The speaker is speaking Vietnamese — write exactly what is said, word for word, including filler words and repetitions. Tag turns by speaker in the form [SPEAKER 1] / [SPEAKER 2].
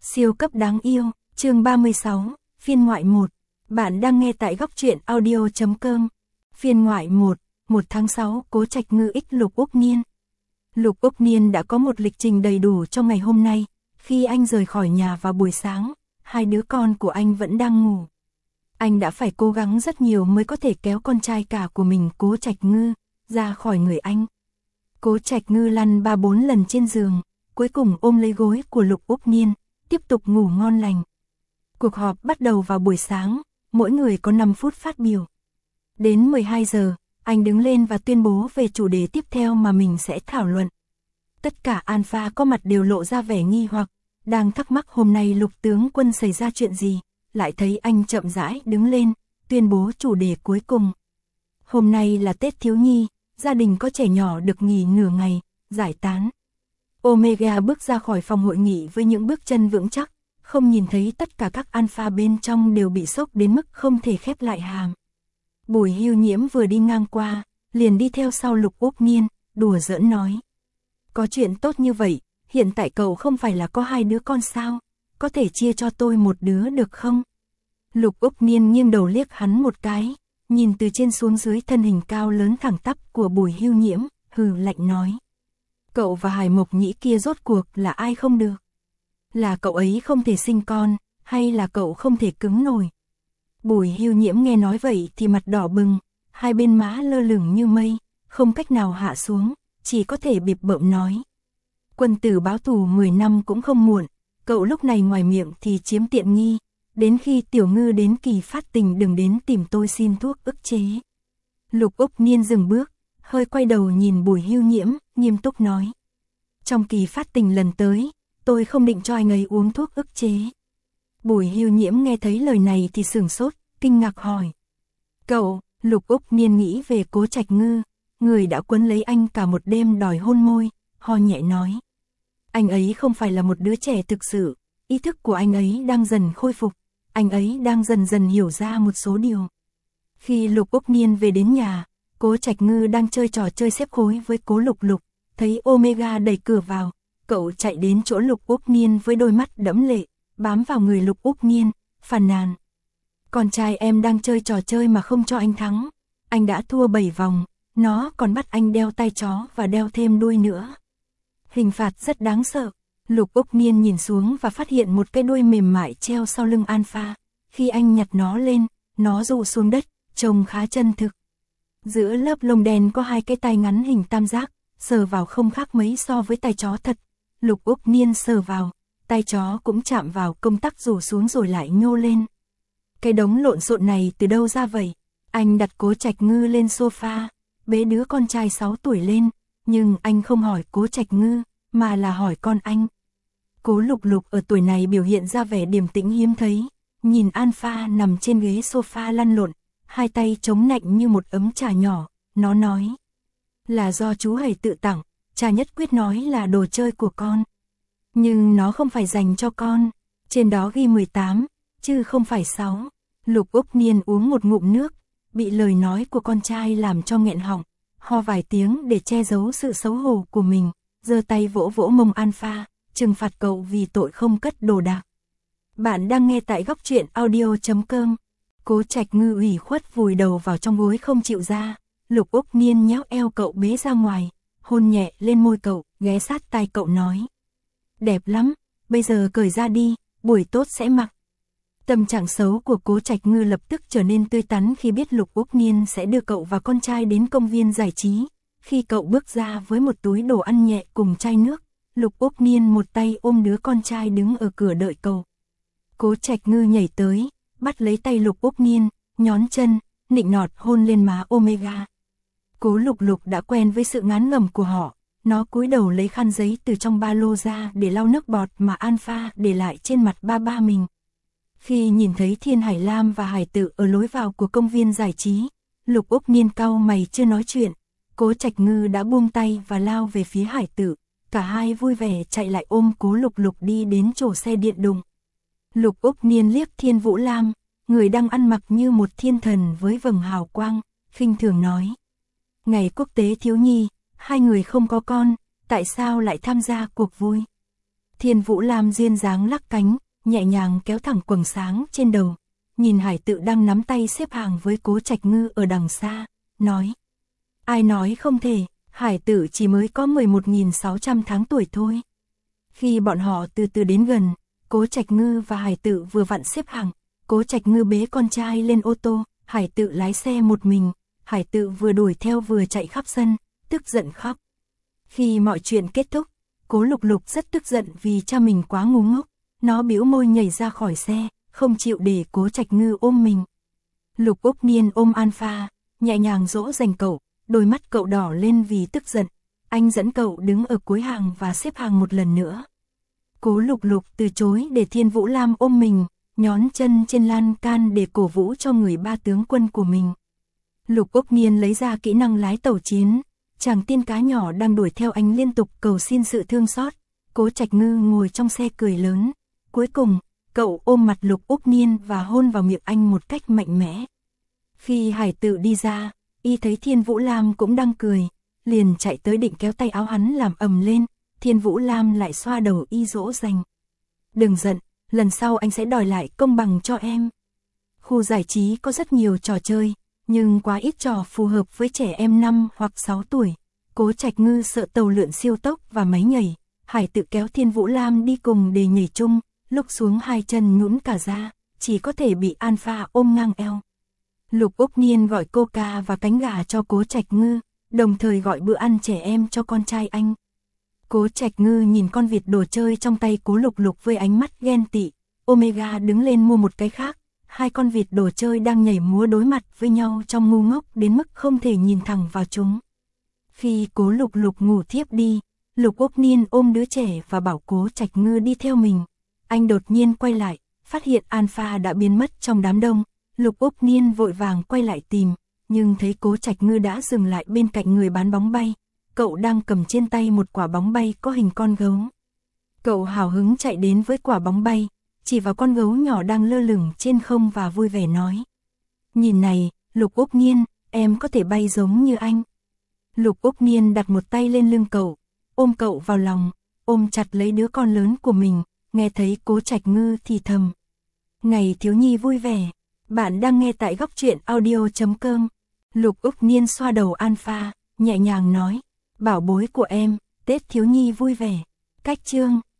[SPEAKER 1] Siêu cấp đáng yêu, chương ba mươi sáu, phiên ngoại một. Bạn đang nghe tại góc truyện audio chấm com. Phiên ngoại một, một tháng sáu, Cố Trạch Ngư x Lục Úc Niên. Lục Úc Niên đã có một lịch trình đầy đủ trong ngày hôm nay. Khi anh rời khỏi nhà vào buổi sáng, hai đứa con của anh vẫn đang ngủ. Anh đã phải cố gắng rất nhiều mới có thể kéo con trai cả của mình, Cố Trạch Ngư, ra khỏi người anh. Cố Trạch Ngư lăn ba bốn lần trên giường, cuối cùng ôm lấy gối của Lục Úc Niên, tiếp tục ngủ ngon lành. Cuộc họp bắt đầu vào buổi sáng, mỗi người có năm phút phát biểu. Đến mười hai giờ, anh đứng lên và tuyên bố về chủ đề tiếp theo mà mình sẽ thảo luận. Tất cả alpha có mặt đều lộ ra vẻ nghi hoặc, đang thắc mắc hôm nay Lục tướng quân xảy ra chuyện gì, lại thấy anh chậm rãi đứng lên, tuyên bố chủ đề cuối cùng. Hôm nay là Tết thiếu nhi, gia đình có trẻ nhỏ được nghỉ nửa ngày, giải tán. Omega bước ra khỏi phòng hội nghị với những bước chân vững chắc, không nhìn thấy tất cả các alpha bên trong đều bị sốc đến mức không thể khép lại hàm. Bùi Hưu Nhiễm vừa đi ngang qua, liền đi theo sau Lục Úc Niên, đùa giỡn nói. Có chuyện tốt như vậy, hiện tại cậu không phải là có hai đứa con sao, có thể chia cho tôi một đứa được không? Lục Úc Niên nghiêng đầu liếc hắn một cái, nhìn từ trên xuống dưới thân hình cao lớn thẳng tắp của Bùi Hưu Nhiễm, hừ lạnh nói. Cậu và Hải Mộc Nhĩ kia rốt cuộc là ai không được? Là cậu ấy không thể sinh con, hay là cậu không thể cứng nổi? Bùi Hưu Nhiễm nghe nói vậy thì mặt đỏ bừng, hai bên má lơ lửng như mây, không cách nào hạ xuống, chỉ có thể bịp bợm nói. Quân tử báo thù mười năm cũng không muộn, cậu lúc này ngoài miệng thì chiếm tiện nghi, đến khi Tiểu Ngư đến kỳ phát tình đừng đến tìm tôi xin thuốc ức chế. Lục Úc Niên dừng bước, hơi quay đầu nhìn Bùi Hưu Nhiễm, nghiêm túc nói. Trong kỳ phát tình lần tới, tôi không định cho anh ấy uống thuốc ức chế. Bùi Hưu Nhiễm nghe thấy lời này thì sửng sốt, kinh ngạc hỏi. Cậu, Lục Úc Niên nghĩ về Cố Trạch Ngư, người đã quấn lấy anh cả một đêm đòi hôn môi, ho nhẹ nói. Anh ấy không phải là một đứa trẻ thực sự, ý thức của anh ấy đang dần khôi phục, anh ấy đang dần dần hiểu ra một số điều. Khi Lục Úc Niên về đến nhà, Cố Trạch Ngư đang chơi trò chơi xếp khối với Cố Lục Lục, thấy Omega đẩy cửa vào, cậu chạy đến chỗ Lục Úc Niên với đôi mắt đẫm lệ, bám vào người Lục Úc Niên, phàn nàn. Con trai em đang chơi trò chơi mà không cho anh thắng, anh đã thua bảy vòng, nó còn bắt anh đeo tai chó và đeo thêm đuôi nữa. Hình phạt rất đáng sợ. Lục Úc Niên nhìn xuống và phát hiện một cái đuôi mềm mại treo sau lưng alpha, khi anh nhặt nó lên, nó rụ xuống đất, trông khá chân thực. Giữa lớp lông đen có hai cái tai ngắn hình tam giác, sờ vào không khác mấy so với tai chó thật. Lục Úc Niên sờ vào, tai chó cũng chạm vào công tắc rủ xuống rồi lại nhô lên. Cái đống lộn xộn này từ đâu ra vậy? Anh đặt Cố Trạch Ngư lên sofa, bế đứa con trai sáu tuổi lên, nhưng anh không hỏi Cố Trạch Ngư, mà là hỏi con anh. Cố Lục Lục ở tuổi này biểu hiện ra vẻ điềm tĩnh hiếm thấy, nhìn alpha nằm trên ghế sofa lăn lộn, hai tay chống nạnh như một ấm trà nhỏ, nó nói. Là do chú Hầy tự tặng, cha nhất quyết nói là đồ chơi của con. Nhưng nó không phải dành cho con, trên đó ghi mười tám, chứ không phải sáu. Lục Úc Niên uống một ngụm nước, bị lời nói của con trai làm cho nghẹn họng, ho vài tiếng để che giấu sự xấu hổ của mình, giơ tay vỗ vỗ mông alpha, trừng phạt cậu vì tội không cất đồ đạc. Bạn đang nghe tại góc truyện audio chấm com. Cố Trạch Ngư ủy khuất vùi đầu vào trong gối không chịu ra, Lục Úc Niên nhéo eo cậu bế ra ngoài, hôn nhẹ lên môi cậu, ghé sát tai cậu nói. Đẹp lắm, bây giờ cởi ra đi, buổi tốt sẽ mặc. Tâm trạng xấu của Cố Trạch Ngư lập tức trở nên tươi tắn khi biết Lục Úc Niên sẽ đưa cậu và con trai đến công viên giải trí. Khi cậu bước ra với một túi đồ ăn nhẹ cùng chai nước, Lục Úc Niên một tay ôm đứa con trai đứng ở cửa đợi cậu. Cố Trạch Ngư nhảy tới, bắt lấy tay Lục Úc Niên, nhón chân, nịnh nọt hôn lên má Omega. Cố Lục Lục đã quen với sự ngán ngẩm của họ, nó cúi đầu lấy khăn giấy từ trong ba lô ra để lau nước bọt mà alpha để lại trên mặt ba ba mình. Khi nhìn thấy Thiên Hải Lam và Hải Tự ở lối vào của công viên giải trí, Lục Úc Niên cau mày chưa nói chuyện, Cố Trạch Ngư đã buông tay và lao về phía Hải Tự, cả hai vui vẻ chạy lại ôm Cố Lục Lục đi đến chỗ xe điện đùng. Lục Úc Niên liếc Thiên Vũ Lam, người đang ăn mặc như một thiên thần với vầng hào quang, khinh thường nói. Ngày quốc tế thiếu nhi, hai người không có con, tại sao lại tham gia cuộc vui? Thiên Vũ Lam duyên dáng lắc cánh, nhẹ nhàng kéo thẳng quầng sáng trên đầu, nhìn Hải Tự đang nắm tay xếp hàng với Cố Trạch Ngư ở đằng xa, nói. Ai nói không thể, Hải Tự chỉ mới có mười một nghìn sáu trăm tháng tuổi thôi. Khi bọn họ từ từ đến gần, Cố Trạch Ngư và Hải Tự vừa vặn xếp hàng, Cố Trạch Ngư bế con trai lên ô tô, Hải Tự lái xe một mình, Hải Tự vừa đuổi theo vừa chạy khắp sân, tức giận khóc. Khi mọi chuyện kết thúc, Cố Lục Lục rất tức giận vì cha mình quá ngu ngốc, nó bĩu môi nhảy ra khỏi xe, không chịu để Cố Trạch Ngư ôm mình. Lục Úc Niên ôm Alpha, nhẹ nhàng dỗ dành cậu, đôi mắt cậu đỏ lên vì tức giận, anh dẫn cậu đứng ở cuối hàng và xếp hàng một lần nữa. Cố Lục Lục từ chối để Thiên Vũ Lam ôm mình, nhón chân trên lan can để cổ vũ cho người ba tướng quân của mình. Lục Úc Niên lấy ra kỹ năng lái tàu chiến, chàng tiên cá nhỏ đang đuổi theo anh liên tục cầu xin sự thương xót. Cố Trạch Ngư ngồi trong xe cười lớn, cuối cùng, cậu ôm mặt Lục Úc Niên và hôn vào miệng anh một cách mạnh mẽ. Khi Hải Tự đi ra, y thấy Thiên Vũ Lam cũng đang cười, liền chạy tới định kéo tay áo hắn làm ầm lên, Thiên Vũ Lam lại xoa đầu y dỗ dành. Đừng giận, lần sau anh sẽ đòi lại công bằng cho em. Khu giải trí có rất nhiều trò chơi, nhưng quá ít trò phù hợp với trẻ em năm hoặc sáu tuổi. Cố Trạch Ngư sợ tàu lượn siêu tốc và máy nhảy, Hải Tự kéo Thiên Vũ Lam đi cùng để nhảy chung, lúc xuống hai chân nhũn cả ra, chỉ có thể bị Alpha ôm ngang eo. Lục Úc Niên gọi Coca và cánh gà cho Cố Trạch Ngư, đồng thời gọi bữa ăn trẻ em cho con trai anh. Cố Trạch Ngư nhìn con vịt đồ chơi trong tay Cố Lục Lục với ánh mắt ghen tị, Omega đứng lên mua một cái khác, hai con vịt đồ chơi đang nhảy múa đối mặt với nhau trong ngu ngốc đến mức không thể nhìn thẳng vào chúng. Khi Cố Lục Lục ngủ thiếp đi, Lục Úc Niên ôm đứa trẻ và bảo Cố Trạch Ngư đi theo mình. Anh đột nhiên quay lại, phát hiện Alpha đã biến mất trong đám đông. Lục Úc Niên vội vàng quay lại tìm, nhưng thấy Cố Trạch Ngư đã dừng lại bên cạnh người bán bóng bay. Cậu đang cầm trên tay một quả bóng bay có hình con gấu. Cậu hào hứng chạy đến với quả bóng bay, chỉ vào con gấu nhỏ đang lơ lửng trên không và vui vẻ nói. Nhìn này, Lục Úc Niên, em có thể bay giống như anh. Lục Úc Niên đặt một tay lên lưng cậu, ôm cậu vào lòng, ôm chặt lấy đứa con lớn của mình, nghe thấy Cố Trạch Ngư thì thầm. Ngày thiếu nhi vui vẻ, bạn đang nghe tại góc truyện audio chấm com. Lục Úc Niên xoa đầu Alpha, nhẹ nhàng nói, bảo bối của em, Tết thiếu nhi vui vẻ. Cách chương